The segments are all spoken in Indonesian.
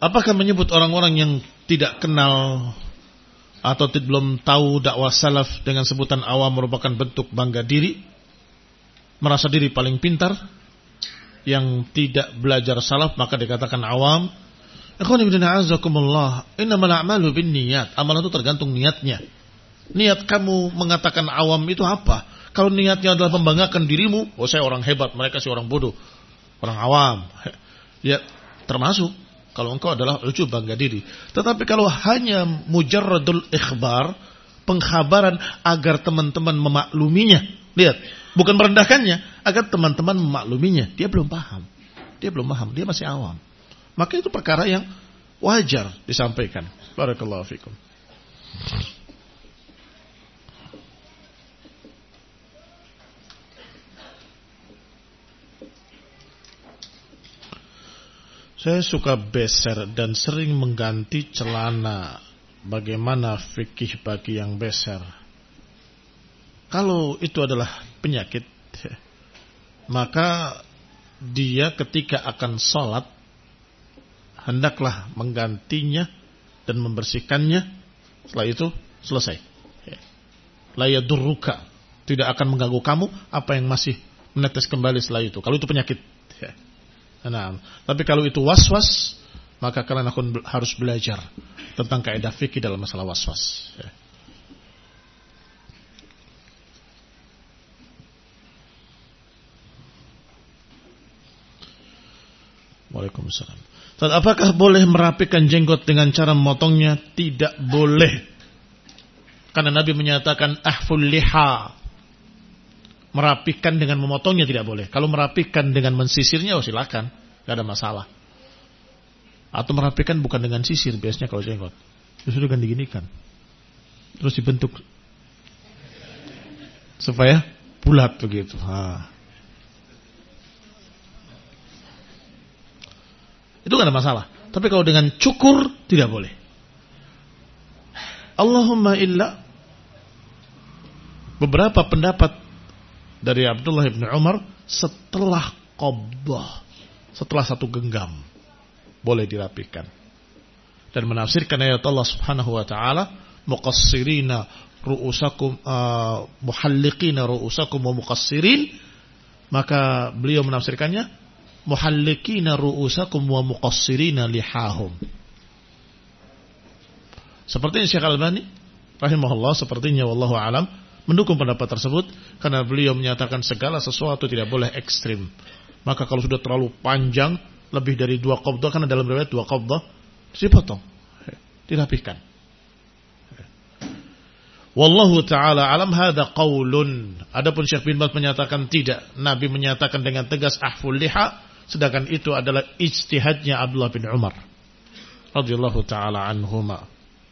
Apakah menyebut orang-orang yang tidak kenal atau belum tahu dakwah salaf dengan sebutan awam merupakan bentuk bangga diri, merasa diri paling pintar, yang tidak belajar salaf maka dikatakan awam? Ikhwan fillah a'azzakumullah, innamal a'malu binniyat. Amalan itu tergantung niatnya. Niat kamu mengatakan awam itu apa? Kalau niatnya adalah membanggakan dirimu, oh saya orang hebat, mereka sih orang bodoh, orang awam, ya termasuk kalau engkau adalah ujub bangga diri. Tetapi kalau hanya mujarradul ikhbar, pengkhabaran agar teman-teman memakluminya, lihat, bukan merendahkannya, agar teman-teman memakluminya, dia belum paham, dia masih awam. Maka itu perkara yang wajar disampaikan. Barakallahu fikum. Saya suka beser dan sering mengganti celana. Bagaimana fikih bagi yang beser? Kalau itu adalah penyakit, maka dia ketika akan sholat hendaklah menggantinya dan membersihkannya. Setelah itu selesai. La yadurruka, tidak akan mengganggu kamu apa yang masih menetes kembali setelah itu. Kalau itu penyakit. Nah, tapi kalau itu was-was, maka kalian harus belajar tentang kaidah fikih dalam masalah was-was. Waalaikumsalam. Apakah boleh merapikan jenggot dengan cara memotongnya? Tidak boleh. Karena Nabi menyatakan ahful liha. Merapikan dengan memotongnya tidak boleh. Kalau merapikan dengan mensisirnya, oh silakan, gak ada masalah. Atau merapikan bukan dengan sisir, biasanya kalau jenggot justru kan diginikan, terus dibentuk supaya bulat begitu. Itu gak ada masalah. Tapi kalau dengan cukur tidak boleh. Allahumma illa beberapa pendapat dari Abdullah bin Umar setelah qabdah, setelah satu genggam boleh dirapikan. Dan menafsirkan ayat Allah Subhanahu wa taala, muqassirina ru'usakum muhalliqina ru'usakum wa muqassirin, maka beliau menafsirkannya muhalliqina ru'usakum wa muqassirina lihahum. Sepertinya Syekh Al-Albani rahimahullah, sepertinya wallahu alam, mendukung pendapat tersebut karena beliau menyatakan segala sesuatu tidak boleh ekstrim. Maka kalau sudah terlalu panjang, lebih dari 2 qabdah, karena dalam riwayat 2 qabdah, dipotong, dirapikan. Wallahu ta'ala alam, hadza qaulun. Adapun Syekh bin Baz menyatakan tidak. Nabi menyatakan dengan tegas ahful liha, sedangkan itu adalah ijtihadnya Abdullah bin Umar radhiyallahu ta'ala anhuma.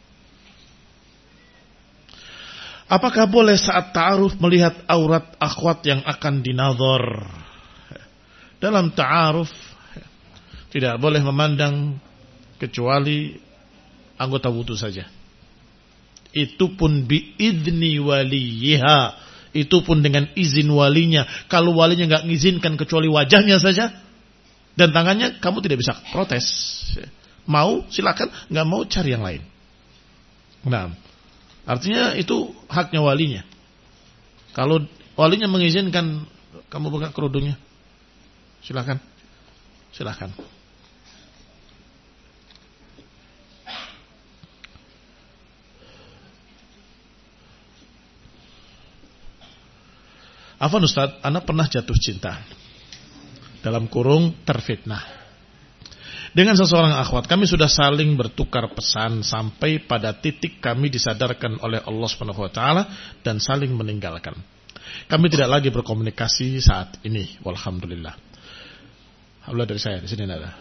Apakah boleh saat ta'aruf melihat aurat akhwat yang akan dinadhar? Dalam ta'aruf tidak boleh memandang kecuali anggota wudu saja. Itu pun biidni waliha, itu pun dengan izin walinya. Kalau walinya enggak mengizinkan kecuali wajahnya saja dan tangannya, kamu tidak bisa protes. Mau silakan, enggak mau cari yang lain. Nah, artinya itu haknya walinya. Kalau walinya mengizinkan kamu buka kerudungnya, silakan. Silakan. Afwan Ustaz, anak pernah jatuh cinta, dalam kurung terfitnah, dengan seseorang akhwat. Kami sudah saling bertukar pesan sampai pada titik kami disadarkan oleh Allah Subhanahu wa taala dan saling meninggalkan. Kami tidak lagi berkomunikasi saat ini, walhamdulillah. Alhamdulillah, dari saya di sini ada.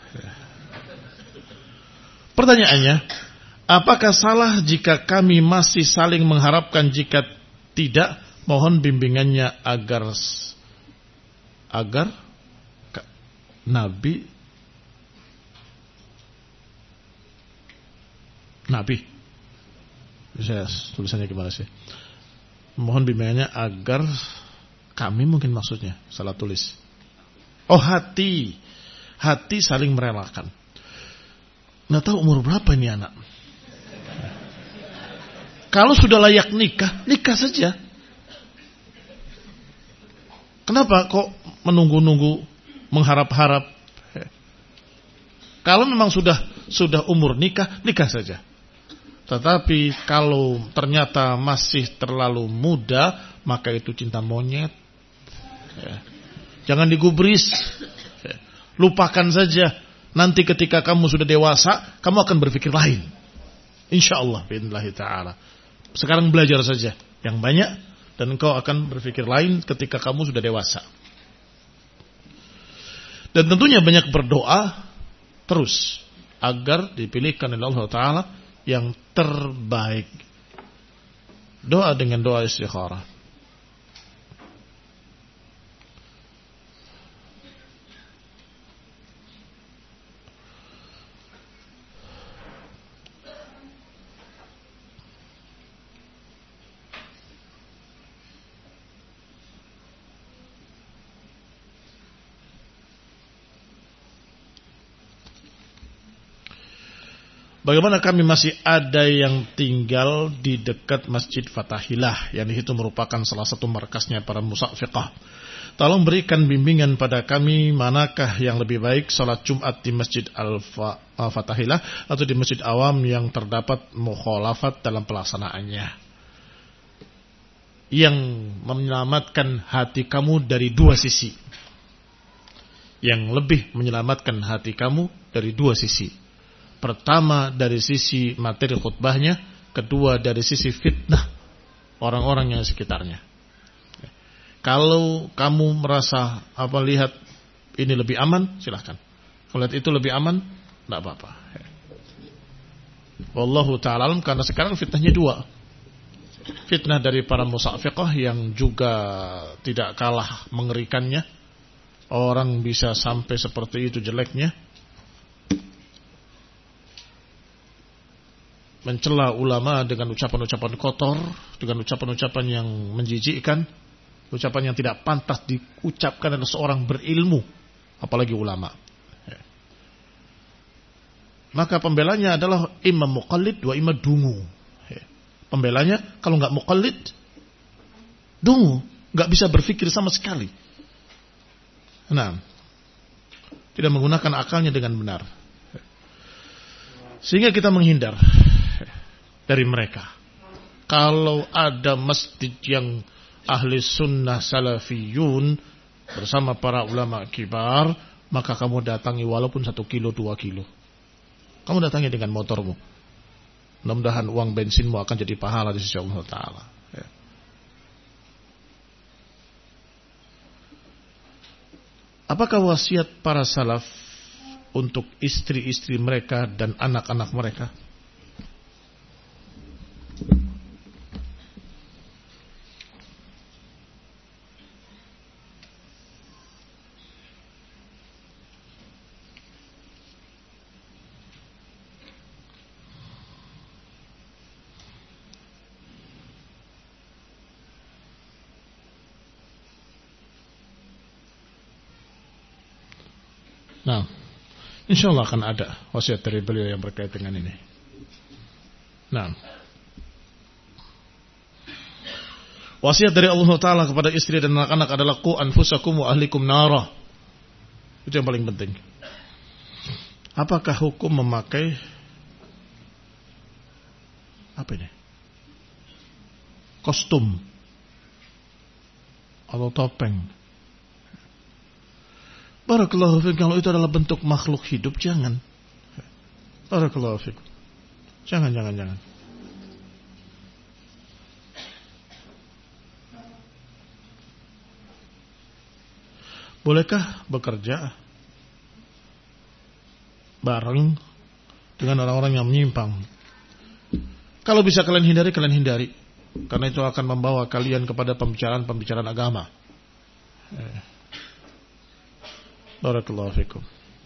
Pertanyaannya, apakah salah jika kami masih saling mengharapkan? Jika tidak, mohon bimbingannya agar Nabi saya tulisannya gimana sih? Mohon bimbingannya agar kami, mungkin maksudnya salah tulis. Oh, hati saling merelakan. nggak tahu umur berapa ini anak. Kalau sudah layak nikah, nikah saja. Kenapa kok menunggu-nunggu, mengharap-harap? Kalau memang sudah umur nikah, nikah saja. Tetapi kalau ternyata masih terlalu muda, maka itu cinta monyet. Jangan digubris. Lupakan saja. Nanti ketika kamu sudah dewasa, kamu akan berpikir lain. InsyaAllah bi'idhnillahi ta'ala. Sekarang belajar saja yang banyak, dan engkau akan berpikir lain ketika kamu sudah dewasa. Dan tentunya banyak berdoa terus agar dipilihkan oleh Allah Ta'ala yang terbaik. Doa dengan doa istikharah. Bagaimana kami masih ada yang tinggal di dekat Masjid Fatahillah, yang itu merupakan salah satu markasnya para musaffiqah. Tolong berikan bimbingan pada kami, manakah yang lebih baik, salat Jumat di Masjid Al-Fatahillah atau di Masjid Awam yang terdapat mukhalafat dalam pelaksanaannya, yang menyelamatkan hati kamu dari dua sisi. Yang lebih menyelamatkan hati kamu dari dua sisi. Pertama dari sisi materi khutbahnya, kedua dari sisi fitnah orang-orang yang sekitarnya. Kalau kamu merasa lihat ini lebih aman, silahkan. Kalau lihat itu lebih aman, tidak apa-apa. Wallahu ta'ala alam, karena sekarang fitnahnya dua. Fitnah dari para musaffiqah yang juga tidak kalah mengerikannya. Orang bisa sampai seperti itu jeleknya, mencela ulama dengan ucapan-ucapan kotor, dengan ucapan-ucapan yang menjijikkan, ucapan yang tidak pantas diucapkan oleh seorang berilmu, apalagi ulama. Maka pembelanya adalah imam muqallid wa imam dungu. Pembelanya kalau nggak muqallid, dungu, nggak bisa berpikir sama sekali. Nah, tidak menggunakan akalnya dengan benar, sehingga kita menghindar dari mereka. Kalau ada masjid yang ahli sunnah salafiyun bersama para ulama kibar, maka kamu datangi walaupun 1 kilo 2 kilo. Kamu datangi dengan motormu. Mudah-mudahan uang bensinmu akan jadi pahala di sisi Allah Ta'ala. Apakah wasiat para salaf untuk istri-istri mereka dan anak-anak mereka? Nah, insyaallah akan ada wasiat dari beliau yang berkaitan dengan ini. Nah, wasiat dari Allah Ta'ala kepada istri dan anak-anak adalah qu anfusakum wa ahlikum nara. Itu yang paling penting. Apakah hukum memakai kostum atau topeng? Barakallahu fiik, kalau itu adalah bentuk makhluk hidup, jangan. Barakallahu fiik. Jangan. Bolehkah bekerja bareng dengan orang-orang yang menyimpang? Kalau bisa kalian hindari. Karena itu akan membawa kalian kepada pembicaraan agama. Barakallahu fikum.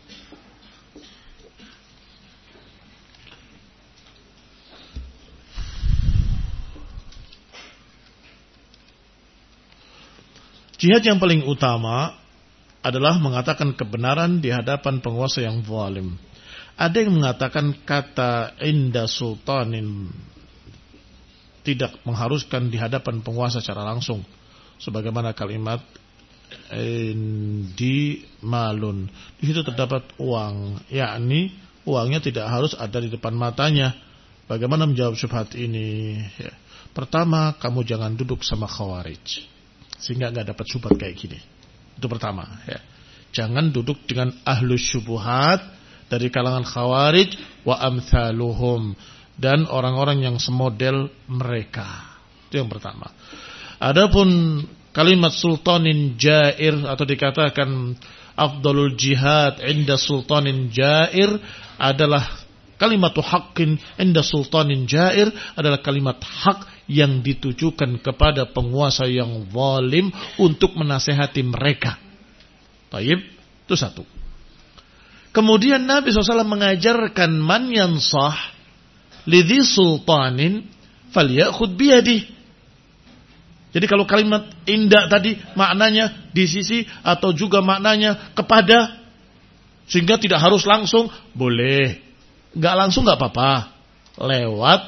Jihad yang paling utama adalah mengatakan kebenaran di hadapan penguasa yang zalim. Ada yang mengatakan kata inda sultanin tidak mengharuskan di hadapan penguasa secara langsung, sebagaimana kalimat indi malun. Di situ terdapat uang, yakni uangnya tidak harus ada di depan matanya. Bagaimana menjawab syubhat ini? Ya. Pertama, kamu jangan duduk sama khawarij, sehingga nggak dapat syubhat kayak gini. Itu pertama. Ya. Jangan duduk dengan ahlus syubuhat dari kalangan khawarij wa amthaluhum, dan orang-orang yang semodel mereka. Itu yang pertama. Adapun kalimat sultanin jair, atau dikatakan afdalul jihad inda sultanin jair, adalah kalimatu haqqin inda sultanin jair, adalah kalimat hak yang ditujukan kepada penguasa yang zalim untuk menasehati mereka. Taib, itu satu. Kemudian Nabi SAW mengajarkan man yansah lidhi sultanin falyakhud biyadih. Jadi kalau kalimat indah tadi maknanya di sisi atau juga maknanya kepada, sehingga tidak harus langsung, boleh. Nggak langsung nggak apa-apa. Lewat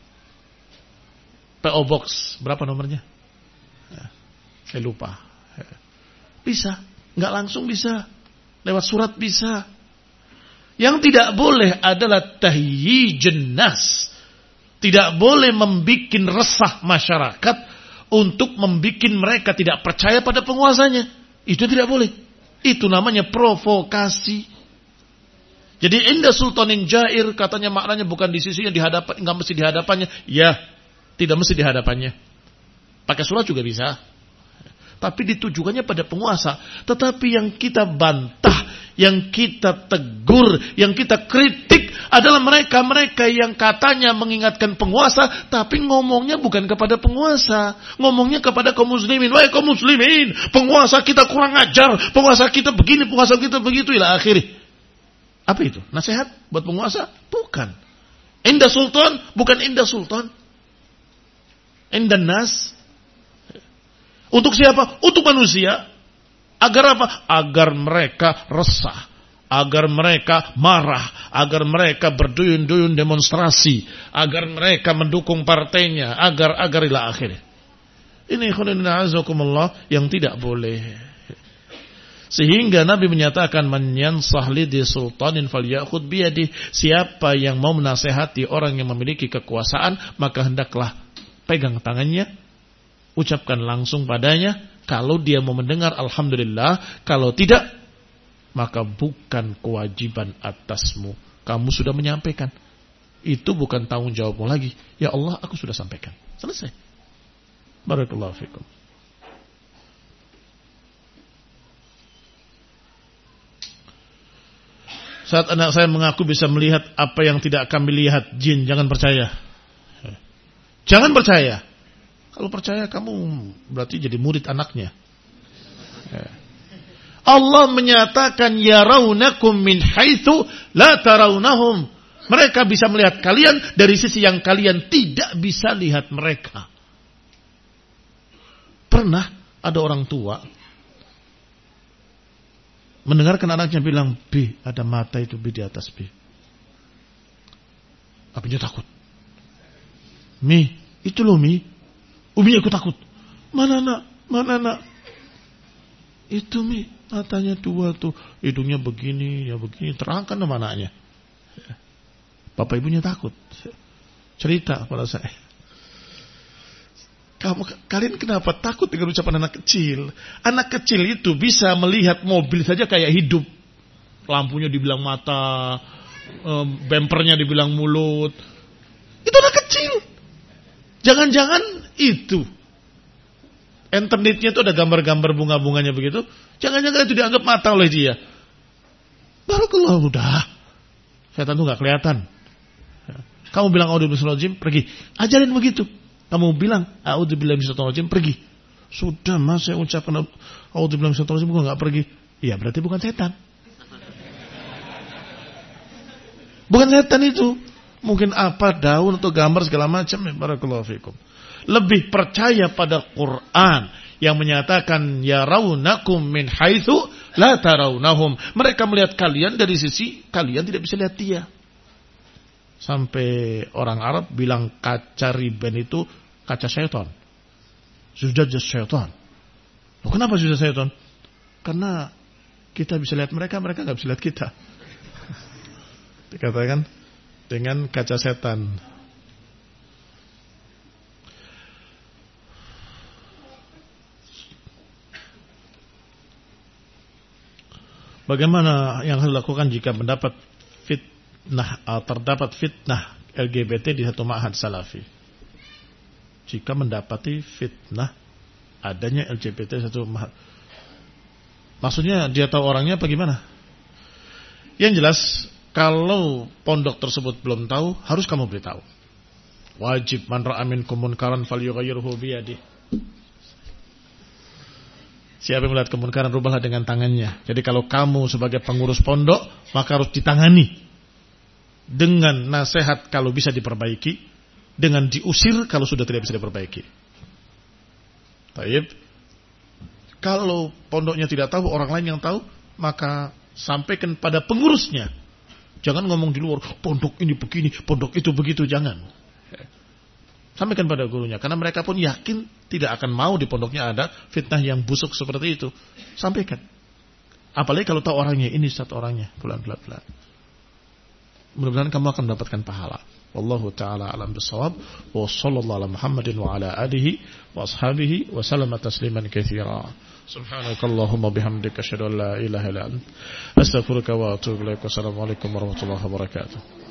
PO Box, berapa nomornya? Saya lupa. Bisa. Nggak langsung bisa. Lewat surat bisa. Yang tidak boleh adalah tahyijun nas. Tidak boleh membuat resah masyarakat untuk membuat mereka tidak percaya pada penguasanya. Itu tidak boleh. Itu namanya provokasi. Jadi inda sultanin jair, katanya maknanya bukan di sisinya, di hadapan, enggak mesti di hadapannya. Ya, tidak mesti di hadapannya. Pakai surat juga bisa. Tapi ditujukannya pada penguasa. Tetapi yang kita bantah, yang kita tegur, yang kita kritik adalah mereka-mereka yang katanya mengingatkan penguasa, tapi ngomongnya bukan kepada penguasa. Ngomongnya kepada kaum muslimin. Wahai kaum muslimin, penguasa kita kurang ajar, penguasa kita begini, penguasa kita begitu, ila akhirih. Apa itu? Nasihat buat penguasa? Bukan. Indah sultan, bukan indah sultan. Indah nas. Untuk siapa? Untuk manusia. Agar apa? Agar mereka resah. Agar mereka marah. Agar mereka berduyun-duyun demonstrasi. Agar mereka mendukung partainya. Agar ila akhirnya. Ini khulina azakumullah yang tidak boleh. Sehingga Nabi menyatakan man yansah lidhi sultanin falyakhud biyadih. Siapa yang mau menasehati orang yang memiliki kekuasaan, maka hendaklah pegang tangannya, ucapkan langsung padanya. Kalau dia mau mendengar, alhamdulillah. Kalau tidak, maka bukan kewajiban atasmu. Kamu sudah menyampaikan. Itu bukan tanggung jawabmu lagi. Ya Allah, aku sudah sampaikan. Selesai. Barakallahu fikum. Saat anak saya mengaku bisa melihat apa yang tidak kami lihat jin, jangan percaya. Jangan percaya. Kalau percaya kamu berarti jadi murid anaknya. Allah menyatakan yarawnakum min haitsu la tarawnahum. Mereka bisa melihat kalian dari sisi yang kalian tidak bisa lihat mereka. Pernah ada orang tua mendengarkan anaknya bilang, "Bi, ada mata itu Bi di atas Bi." Abinya takut. "Mi, itu loh Mi." Umi aku takut. Mana nak? Itu Mi, matanya dua tuh, hidungnya begini, ya begini, terangkan sama anaknya. Bapak ibunya takut. Cerita pada saya. Kalian kenapa takut dengan ucapan anak kecil? Anak kecil itu bisa melihat mobil saja kayak hidup. Lampunya dibilang mata, bempernya dibilang mulut. Itu anak kecil. Jangan-jangan itu. Internetnya itu ada gambar-gambar bunga-bunganya begitu. Jangan-jangan itu dianggap mata oleh dia. Barakallahu, udah. Setan itu gak kelihatan. Kamu bilang a'udzubillahi pergi. Ajarin begitu. Kamu bilang a'udzubillahi pergi. Sudah mas, saya ucapkan a'udzubillahi kok gak pergi. Iya berarti bukan setan. Bukan setan itu. Mungkin apa, daun atau gambar segala macam. Barakallahu fikum. Lebih percaya pada Quran yang menyatakan yarawnakum min haitsu la tarawnahum. Mereka melihat kalian dari sisi kalian tidak bisa lihat dia. Sampai orang Arab bilang kaca riben itu kaca syaitan. Zujaj syaitan. Loh, kenapa zujaj syaitan? Karena kita bisa lihat mereka, mereka enggak bisa lihat kita. Dikatakan dengan kaca setan. Bagaimana yang harus dilakukan jika terdapat fitnah LGBT di satu ma'had salafi? Jika mendapati fitnah adanya LGBT satu ma'had, maksudnya dia tahu orangnya apa gimana? Yang jelas, kalau pondok tersebut belum tahu, harus kamu beritahu. Wajib man ra'a minkum munkaran falyughayyirhu biyadihi. Siapa yang melihat kemunkaran, rubahlah dengan tangannya. Jadi kalau kamu sebagai pengurus pondok, maka harus ditangani. Dengan nasihat kalau bisa diperbaiki, dengan diusir kalau sudah tidak bisa diperbaiki. Taib. Kalau pondoknya tidak tahu, orang lain yang tahu, maka sampaikan pada pengurusnya. Jangan ngomong di luar, pondok ini begini, pondok itu begitu, jangan. Sampaikan pada gurunya, karena mereka pun yakin tidak akan mau di pondoknya ada fitnah yang busuk seperti itu. Sampaikan. Apalagi kalau tahu orangnya, ini satu orangnya, pelan-pelan. Mudah-mudahan kamu akan mendapatkan pahala. Wallahu ta'ala alam bisawab. Wa sallallahu ala Muhammadin wa ala alihi wa ashabihi wa salama tasliman katsira. Subhanakallahumma bihamdika asyhadu an la ilaha illa anta astaghfiruka wa atubu ilaik. Wassalamualaikum warahmatullahi wabarakatuh.